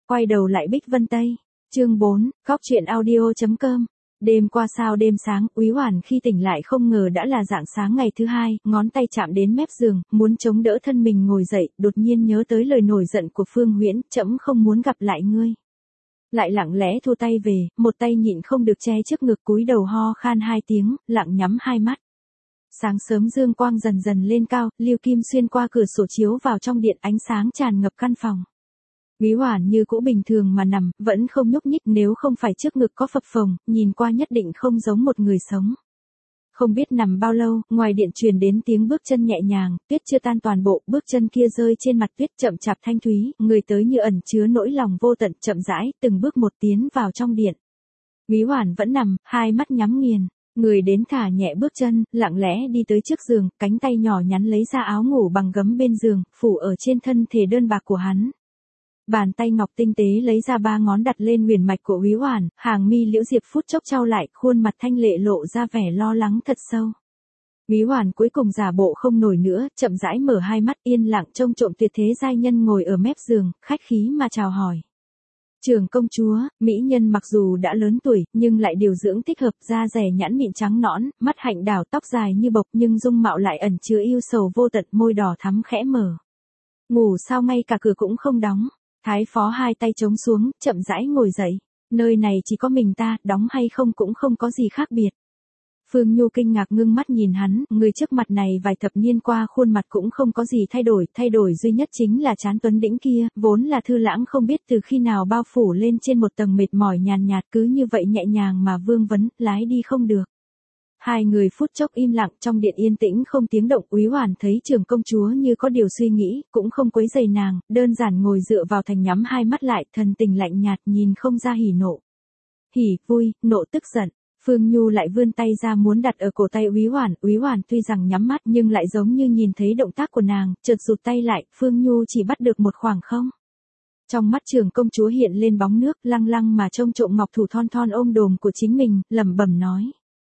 quay đầu lại Bích Vân Tây. Chương 4, Cóc truyện audio.com. Đêm qua sao đêm sáng, Úy Hoản khi tỉnh lại không ngờ đã là rạng sáng ngày thứ hai, ngón tay chạm đến mép giường, muốn chống đỡ thân mình ngồi dậy, đột nhiên nhớ tới lời nổi giận của Phương Huyễn, trẫm không muốn gặp lại ngươi. Lại lặng lẽ thu tay về, một tay nhịn không được che trước ngực, cúi đầu ho khan 2 tiếng, lặng nhắm hai mắt. Sáng sớm dương quang dần dần lên cao, Lưu Kim xuyên qua cửa sổ chiếu vào trong điện, ánh sáng tràn ngập căn phòng. Úy Hoản như cũ bình thường mà nằm, vẫn không nhúc nhích, nếu không phải trước ngực có phập phồng, nhìn qua nhất định không giống một người sống. Không biết nằm bao lâu, ngoài điện truyền đến tiếng bước chân nhẹ nhàng, tuyết chưa tan toàn bộ, bước chân kia rơi trên mặt tuyết chậm chạp thanh thúy, người tới như ẩn chứa nỗi lòng vô tận, chậm rãi, từng bước một tiến vào trong điện. Úy Hoản vẫn nằm, hai mắt nhắm nghiền. Người đến thả nhẹ bước chân, lặng lẽ đi tới trước giường, cánh tay nhỏ nhắn lấy ra áo ngủ bằng gấm bên giường, phủ ở trên thân thể đơn bạc của hắn. Bàn tay ngọc tinh tế lấy ra 3 ngón đặt lên huyền mạch của Úy Hoản, hàng mi Liễu Diệp phút chốc chau lại, khuôn mặt thanh lệ lộ ra vẻ lo lắng thật sâu. Úy Hoản cuối cùng giả bộ không nổi nữa, chậm rãi mở hai mắt, yên lặng trông trộm tuyệt thế giai nhân ngồi ở mép giường, khách khí mà chào hỏi. Trưởng công chúa, mỹ nhân mặc dù đã lớn tuổi, nhưng lại điều dưỡng thích hợp, da dẻ nhẵn mịn trắng nõn, mắt hạnh đào, tóc dài như bộc, nhưng dung mạo lại ẩn chứa yêu sầu vô tận, môi đỏ thắm khẽ mở. Ngủ sao ngay cả cửa cũng không đóng. Thái phó hai tay trống xuống, chậm rãi ngồi dậy. Nơi này chỉ có mình ta, đóng hay không cũng không có gì khác biệt. Phương Nhu kinh ngạc ngưng mắt nhìn hắn, người trước mặt này vài thập niên qua khuôn mặt cũng không có gì thay đổi duy nhất chính là trán tuấn đĩnh kia, vốn là thư lãng không biết từ khi nào bao phủ lên trên một tầng mệt mỏi nhàn nhạt, cứ như vậy nhẹ nhàng mà vương vấn, lái đi không được. Hai người phút chốc im lặng, trong điện yên tĩnh không tiếng động. Úy Hoản thấy trưởng công chúa như có điều suy nghĩ, cũng không quấy rầy nàng, đơn giản ngồi dựa vào thành nhắm hai mắt lại, thần tình lạnh nhạt, nhìn không ra hỉ nộ. Hỉ, vui, nộ, tức giận. Phương Nhu lại vươn tay ra muốn đặt ở cổ tay Úy Hoản tuy rằng nhắm mắt nhưng lại giống như nhìn thấy động tác của nàng, chợt rụt tay lại, Phương Nhu chỉ bắt được một khoảng không. Trong mắt trưởng công chúa hiện lên bóng nước, lăng lăng mà trông trộm ngọc thủ thon thon ôm đồm của chính mình, lẩm bẩm nói.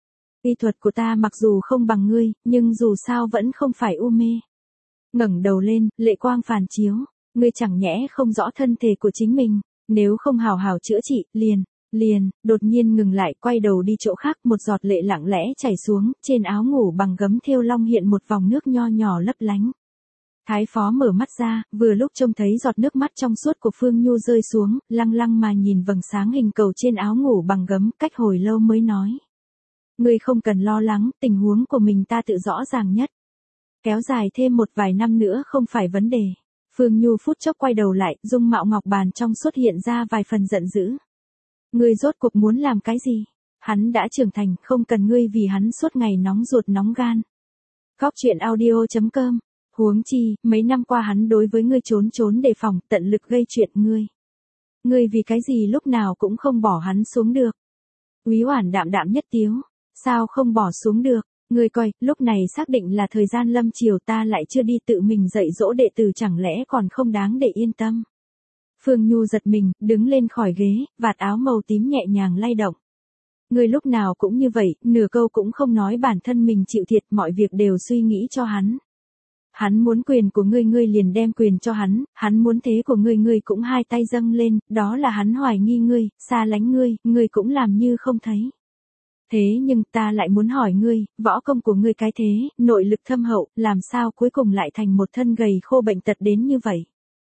Y thuật của ta mặc dù không bằng ngươi, nhưng dù sao vẫn không phải u mê. Ngẩng đầu lên, lệ quang phản chiếu, ngươi chẳng nhẽ không rõ thân thể của chính mình, nếu không hào hào chữa trị, liền, đột nhiên ngừng lại, quay đầu đi chỗ khác, một giọt lệ lặng lẽ chảy xuống, trên áo ngủ bằng gấm thêu long hiện một vòng nước nho nhỏ lấp lánh. Thái phó mở mắt ra, vừa lúc trông thấy giọt nước mắt trong suốt của Phương Nhu rơi xuống, lăng lăng mà nhìn vầng sáng hình cầu trên áo ngủ bằng gấm, cách hồi lâu mới nói. Ngươi không cần lo lắng, tình huống của mình ta tự rõ ràng nhất. Kéo dài thêm một vài năm nữa không phải vấn đề. Phương Nhu phút chốc quay đầu lại, dung mạo ngọc bàn trong suốt hiện ra vài phần giận dữ. Ngươi rốt cuộc muốn làm cái gì? Hắn đã trưởng thành, không cần ngươi vì hắn suốt ngày nóng ruột nóng gan. Cóc truyện audio.com. Huống chi, mấy năm qua hắn đối với ngươi trốn đề phòng, tận lực gây chuyện ngươi. Ngươi vì cái gì lúc nào cũng không bỏ hắn xuống được. Úy Hoản đạm đạm nhất tiếu. Sao không bỏ xuống được? Ngươi coi, lúc này xác định là thời gian lâm chiều, ta lại chưa đi tự mình dạy dỗ đệ tử, chẳng lẽ còn không đáng để yên tâm. Phương Nhu giật mình, đứng lên khỏi ghế, vạt áo màu tím nhẹ nhàng lay động. Ngươi lúc nào cũng như vậy, nửa câu cũng không nói bản thân mình chịu thiệt, mọi việc đều suy nghĩ cho hắn. Hắn muốn quyền của ngươi, ngươi liền đem quyền cho hắn muốn thế của ngươi cũng hai tay dâng lên, đó là hắn hoài nghi ngươi, xa lánh ngươi cũng làm như không thấy. Thế nhưng ta lại muốn hỏi ngươi, võ công của ngươi cái thế, nội lực thâm hậu, làm sao cuối cùng lại thành một thân gầy khô bệnh tật đến như vậy?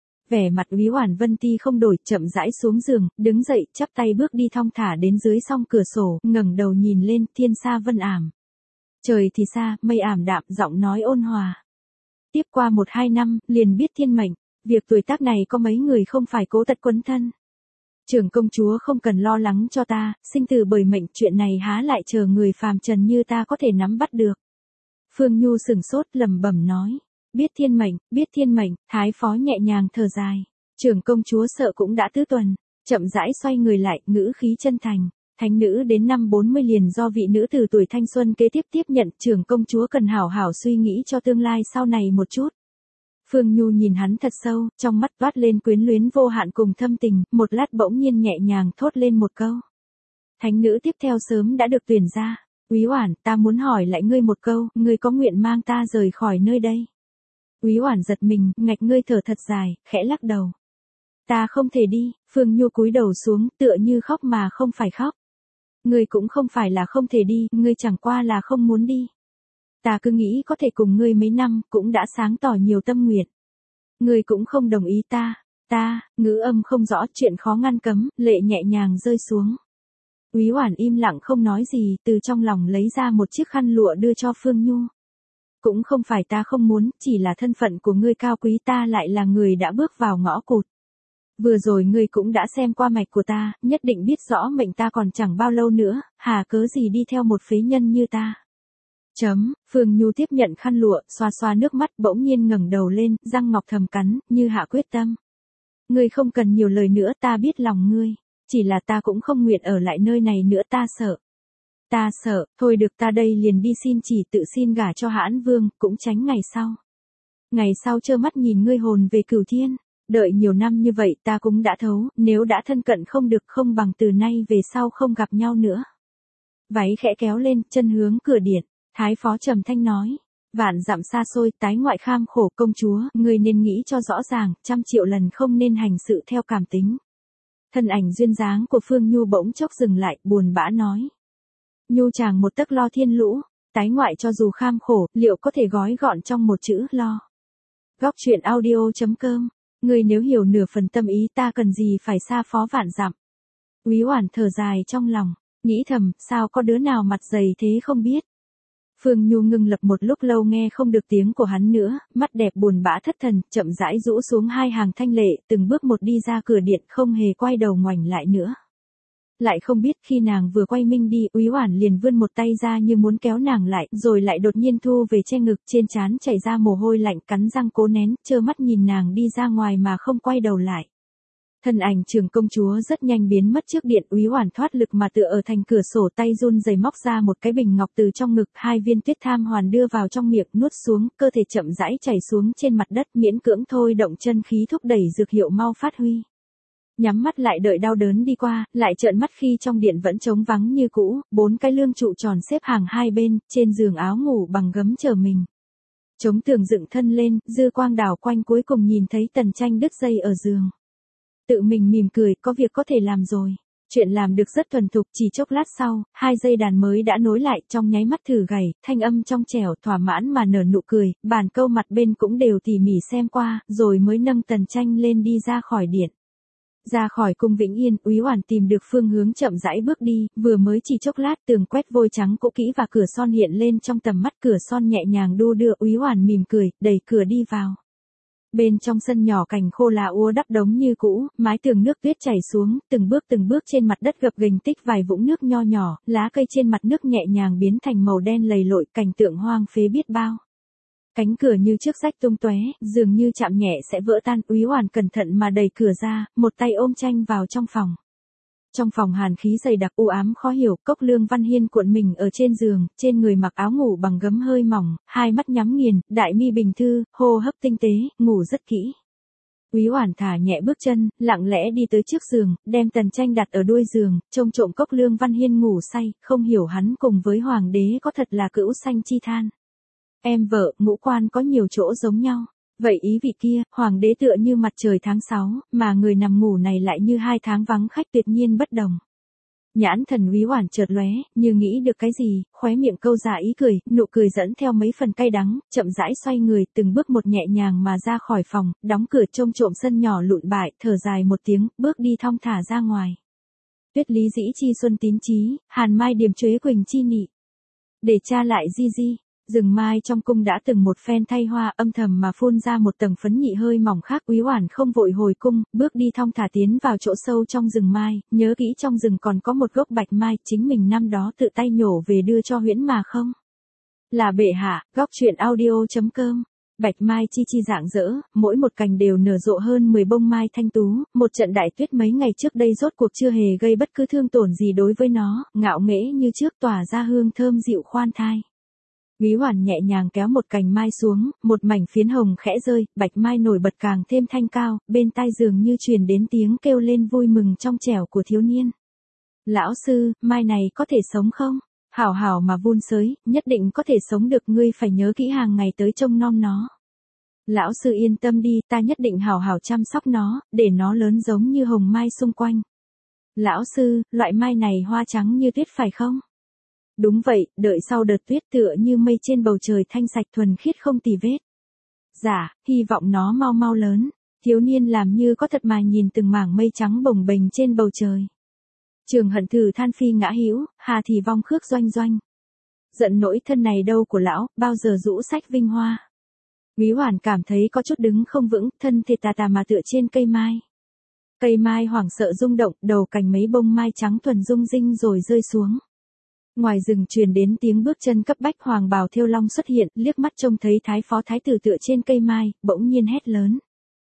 Vẻ mặt Úy Hoản Vân Ti không đổi, chậm rãi xuống giường, đứng dậy, chắp tay bước đi thong thả đến dưới song cửa sổ, ngẩng đầu nhìn lên, thiên sa vân ảm. Trời thì xa, mây ảm đạm, giọng nói ôn hòa. Tiếp qua 1-2 năm, liền biết thiên mệnh, việc tuổi tác này có mấy người không phải cố tật quấn thân. Trưởng công chúa không cần lo lắng cho ta, sinh tử bởi mệnh, chuyện này há lại chờ người phàm trần như ta có thể nắm bắt được. Phương Nhu sừng sốt, lẩm bẩm nói. Biết thiên mệnh, thái phó nhẹ nhàng thở dài. Trưởng công chúa sợ cũng đã tứ tuần, chậm rãi xoay người lại, ngữ khí chân thành. Thánh nữ đến năm 40 liền do vị nữ từ tuổi thanh xuân kế tiếp nhận, trưởng công chúa cần hảo hảo suy nghĩ cho tương lai sau này một chút. Phương Nhu nhìn hắn thật sâu, trong mắt toát lên quyến luyến vô hạn cùng thâm tình, một lát bỗng nhiên nhẹ nhàng thốt lên một câu. Thánh nữ tiếp theo sớm đã được tuyển ra. Úy Hoản, ta muốn hỏi lại ngươi một câu, ngươi có nguyện mang ta rời khỏi nơi đây? Úy Hoản giật mình, ngạch, ngươi thở thật dài, khẽ lắc đầu. Ta không thể đi, Phương Nhu cúi đầu xuống, tựa như khóc mà không phải khóc. Ngươi cũng không phải là không thể đi, ngươi chẳng qua là không muốn đi. Ta cứ nghĩ có thể cùng ngươi mấy năm, cũng đã sáng tỏ nhiều tâm nguyện. Ngươi cũng không đồng ý ngữ âm không rõ, chuyện khó ngăn cấm, lệ nhẹ nhàng rơi xuống. Úy Oản im lặng không nói gì, từ trong lòng lấy ra một chiếc khăn lụa đưa cho Phương Nhu. Cũng không phải ta không muốn, chỉ là thân phận của ngươi cao quý, ta lại là người đã bước vào ngõ cụt. Vừa rồi ngươi cũng đã xem qua mạch của ta, nhất định biết rõ mệnh ta còn chẳng bao lâu nữa, hà cớ gì đi theo một phế nhân như ta. Phương Nhu tiếp nhận khăn lụa, xoa xoa nước mắt, bỗng nhiên ngẩng đầu lên, răng ngọc thầm cắn, như hạ quyết tâm. Ngươi không cần nhiều lời nữa, ta biết lòng ngươi. Chỉ là ta cũng không nguyện ở lại nơi này nữa, ta sợ. Ta sợ, thôi được, ta đây liền đi xin chỉ tự xin gả cho Hãn Vương, cũng tránh ngày sau. Ngày sau trơ mắt nhìn ngươi hồn về Cửu Thiên. Đợi nhiều năm như vậy ta cũng đã thấu, nếu đã thân cận không được, không bằng từ nay về sau không gặp nhau nữa. Váy khẽ kéo lên, chân hướng cửa điện, Thái phó trầm thanh nói. Vạn dặm xa xôi, tái ngoại kham khổ, công chúa, ngươi nên nghĩ cho rõ ràng, 100 triệu lần không nên hành sự theo cảm tính. Thân ảnh duyên dáng của Phương Nhu bỗng chốc dừng lại, buồn bã nói. Nhu chàng một tấc lo thiên lũ, tái ngoại cho dù kham khổ, liệu có thể gói gọn trong một chữ lo. Góc truyện audio.com. Ngươi nếu hiểu nửa phần tâm ý, ta cần gì phải xa phó vạn dặm. Úy Oản thở dài trong lòng, nghĩ thầm, sao có đứa nào mặt dày thế không biết. Phương Nhu ngưng lập một lúc lâu nghe không được tiếng của hắn nữa, mắt đẹp buồn bã thất thần, chậm rãi rũ xuống hai hàng thanh lệ, từng bước một đi ra cửa điện, không hề quay đầu ngoảnh lại nữa. Lại không biết khi nàng vừa quay minh đi, Úy Oản liền vươn một tay ra như muốn kéo nàng lại, rồi lại đột nhiên thu về che ngực, trên trán chảy ra mồ hôi lạnh, cắn răng cố nén, trơ mắt nhìn nàng đi ra ngoài mà không quay đầu lại. Thân ảnh Trường công chúa rất nhanh biến mất trước điện, Úy Oản thoát lực mà tựa ở thành cửa sổ, tay run rẩy móc ra một cái bình ngọc từ trong ngực, 2 viên tuyết tham hoàn đưa vào trong miệng, nuốt xuống, cơ thể chậm rãi chảy xuống trên mặt đất, miễn cưỡng thôi động chân khí thúc đẩy dược hiệu mau phát huy. Nhắm mắt lại đợi đau đớn đi qua, lại trợn mắt khi trong điện vẫn trống vắng như cũ, 4 cái lương trụ tròn xếp hàng hai bên, trên giường áo ngủ bằng gấm chờ mình. Chống tường dựng thân lên, dư quang đảo quanh, cuối cùng nhìn thấy Tần Tranh đứt dây ở giường. Tự mình mỉm cười, có việc có thể làm rồi. Chuyện làm được rất thuần thục, chỉ chốc lát sau, 2 dây đàn mới đã nối lại, trong nháy mắt thử gảy, thanh âm trong trẻo, thỏa mãn mà nở nụ cười, bàn câu mặt bên cũng đều tỉ mỉ xem qua, rồi mới nâng Tần Tranh lên đi ra khỏi điện. Ra khỏi cung Vĩnh Yên, Úy Oản tìm được phương hướng chậm rãi bước đi, vừa mới chỉ chốc lát, tường quét vôi trắng cũ kỹ và cửa son hiện lên trong tầm mắt, cửa son nhẹ nhàng đu đưa, Úy Oản mỉm cười, đẩy cửa đi vào. Bên trong sân nhỏ cành khô lá úa đắp đống như cũ, mái tường nước tuyết chảy xuống, từng bước trên mặt đất gập ghềnh tích vài vũng nước nho nhỏ, lá cây trên mặt nước nhẹ nhàng biến thành màu đen lầy lội, cảnh tượng hoang phế biết bao. Cánh cửa như trước rách tung tóe, dường như chạm nhẹ sẽ vỡ tan, Úy Oản cẩn thận mà đẩy cửa ra, một tay ôm Tranh vào trong phòng. Trong phòng hàn khí dày đặc u ám khó hiểu, Cốc Lương Văn Hiên cuộn mình ở trên giường, trên người mặc áo ngủ bằng gấm hơi mỏng, hai mắt nhắm nghiền, đại mi bình thư, hô hấp tinh tế, ngủ rất kỹ. Úy Oản thả nhẹ bước chân, lặng lẽ đi tới trước giường, đem Tần Tranh đặt ở đuôi giường, trông trộm Cốc Lương Văn Hiên ngủ say, không hiểu hắn cùng với hoàng đế có thật là cữu sanh chi than. Em vợ, ngũ quan có nhiều chỗ giống nhau. Vậy ý vị kia, hoàng đế tựa như mặt trời tháng 6, mà người nằm ngủ này lại như 2 tháng vắng khách, tuyệt nhiên bất đồng. Nhãn thần Úy Oản chợt lóe, như nghĩ được cái gì, khóe miệng câu ra ý cười, nụ cười dẫn theo mấy phần cay đắng, chậm rãi xoay người, từng bước một nhẹ nhàng mà ra khỏi phòng, đóng cửa trông trộm sân nhỏ lụn bại, thở dài một tiếng, bước đi thong thả ra ngoài. Tuyết lý dĩ chi xuân tín chí, hàn mai điềm chuế quỳnh chi nị. Để tra lại di. Rừng mai trong cung đã từng một phen thay hoa, âm thầm mà phun ra một tầng phấn nhị hơi mỏng khác. Úy Oản không vội hồi cung, bước đi thong thả tiến vào chỗ sâu trong rừng mai, nhớ kỹ trong rừng còn có một gốc bạch mai, chính mình năm đó tự tay nhổ về đưa cho Huyễn mà không. Là bệ hạ. Góc truyện audio.com. Bạch mai chi chi rạng rỡ, mỗi một cành đều nở rộ hơn 10 bông mai thanh tú, một trận đại tuyết mấy ngày trước đây rốt cuộc chưa hề gây bất cứ thương tổn gì đối với nó, ngạo nghễ như trước tỏa ra hương thơm dịu khoan thai. Úy Oản nhẹ nhàng kéo một cành mai xuống, một mảnh phiến hồng khẽ rơi, bạch mai nổi bật càng thêm thanh cao, bên tai dường như truyền đến tiếng kêu lên vui mừng trong trẻo của thiếu niên. Lão sư, mai này có thể sống không? Hảo hảo mà vun sới, nhất định có thể sống được, ngươi phải nhớ kỹ hàng ngày tới trông nom nó. Lão sư yên tâm đi, ta nhất định hảo hảo chăm sóc nó, để nó lớn giống như hồng mai xung quanh. Lão sư, loại mai này hoa trắng như tuyết phải không? Đúng vậy, đợi sau đợt tuyết tựa như mây trên bầu trời thanh sạch thuần khiết không tì vết. Dạ, hy vọng nó mau mau lớn. Thiếu niên làm như có thật mà nhìn từng mảng mây trắng bồng bềnh trên bầu trời. Trường Hận thử than phi ngã hữu, hà thì vong khước doanh doanh. Giận nỗi thân này đâu của lão, bao giờ rũ sách vinh hoa. Quý Hoàn cảm thấy có chút đứng không vững, thân thể tà tà mà tựa trên cây mai. Cây mai hoảng sợ rung động, đầu cành mấy bông mai trắng thuần rung rinh rồi rơi xuống. Ngoài rừng truyền đến tiếng bước chân cấp bách, hoàng bào thêu long xuất hiện, liếc mắt trông thấy thái phó thái tử tựa trên cây mai, bỗng nhiên hét lớn.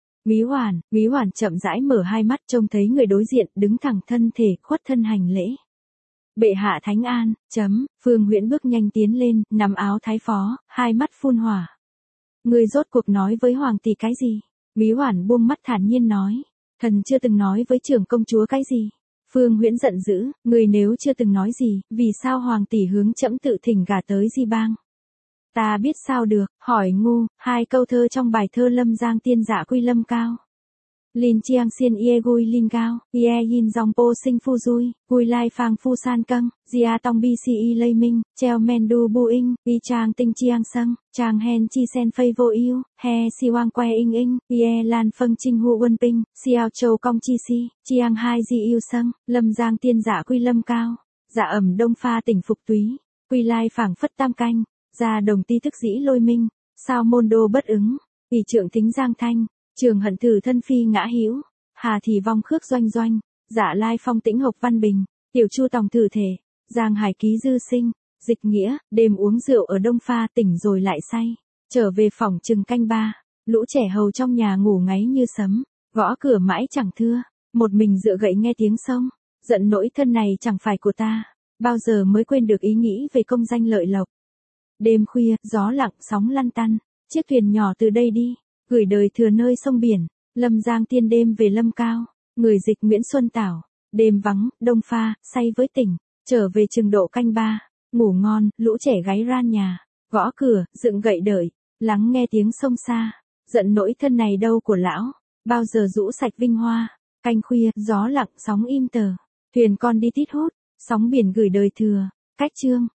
Quý Hoàn chậm rãi mở hai mắt, trông thấy người đối diện, đứng thẳng thân thể, khuất thân hành lễ. Bệ hạ thánh an, Phương Huyễn bước nhanh tiến lên, nắm áo thái phó, hai mắt phun hỏa. Người rốt cuộc nói với hoàng tỷ cái gì? Quý Hoàn buông mắt thản nhiên nói. Thần chưa từng nói với trưởng công chúa cái gì. Phương Huyễn giận dữ, người nếu chưa từng nói gì, vì sao hoàng tỷ hướng trẫm tự thỉnh gả tới Di Bang? Ta biết sao được, hỏi ngu, hai câu thơ trong bài thơ Lâm Giang tiên dạ quy lâm cao. Lin chiang xiên ie gui linh cao, ie yin dòng po sinh phu dui, gui lai phang phu san căng, gia tong bi si y lây minh, treo men du bu ing, y trang tinh chiang sâng, trang hen chi sen phây vô yêu, he si wang que ing ing, ie lan phâng trinh hu quân ping, xiao châu cong chi si, chiang hai di yêu sâng, lâm giang tiên dạ quy lâm cao, dạ ẩm đông pha tỉnh phục túy, quy lai phảng phất tam canh, gia đồng ti thức dĩ lôi minh, sao môn đô bất ứng, ỷ trượng thính giang thanh. Trường Hận thử thân phi ngã hữu, hà thì vong khước doanh doanh, dạ lai phong tĩnh hộc văn bình, tiểu chu tòng thử thể, giang hải ký dư sinh, dịch nghĩa, đêm uống rượu ở đông pha tỉnh rồi lại say, trở về phòng chừng canh ba, lũ trẻ hầu trong nhà ngủ ngáy như sấm, gõ cửa mãi chẳng thưa, một mình dựa gậy nghe tiếng sông, giận nỗi thân này chẳng phải của ta, bao giờ mới quên được ý nghĩ về công danh lợi lộc. Đêm khuya, gió lặng sóng lăn tăn, chiếc thuyền nhỏ từ đây đi. Gửi đời thừa nơi sông biển, Lâm Giang tiên đêm về lâm cao, người dịch Nguyễn Xuân Tảo, đêm vắng, đông pha, say với tỉnh, trở về chừng độ canh ba, ngủ ngon, lũ trẻ gáy ran nhà, gõ cửa, dựng gậy đợi, lắng nghe tiếng sông xa, giận nỗi thân này đâu của lão, bao giờ rũ sạch vinh hoa, canh khuya, gió lặng sóng im tờ, thuyền con đi tít hút, sóng biển gửi đời thừa, cách chương.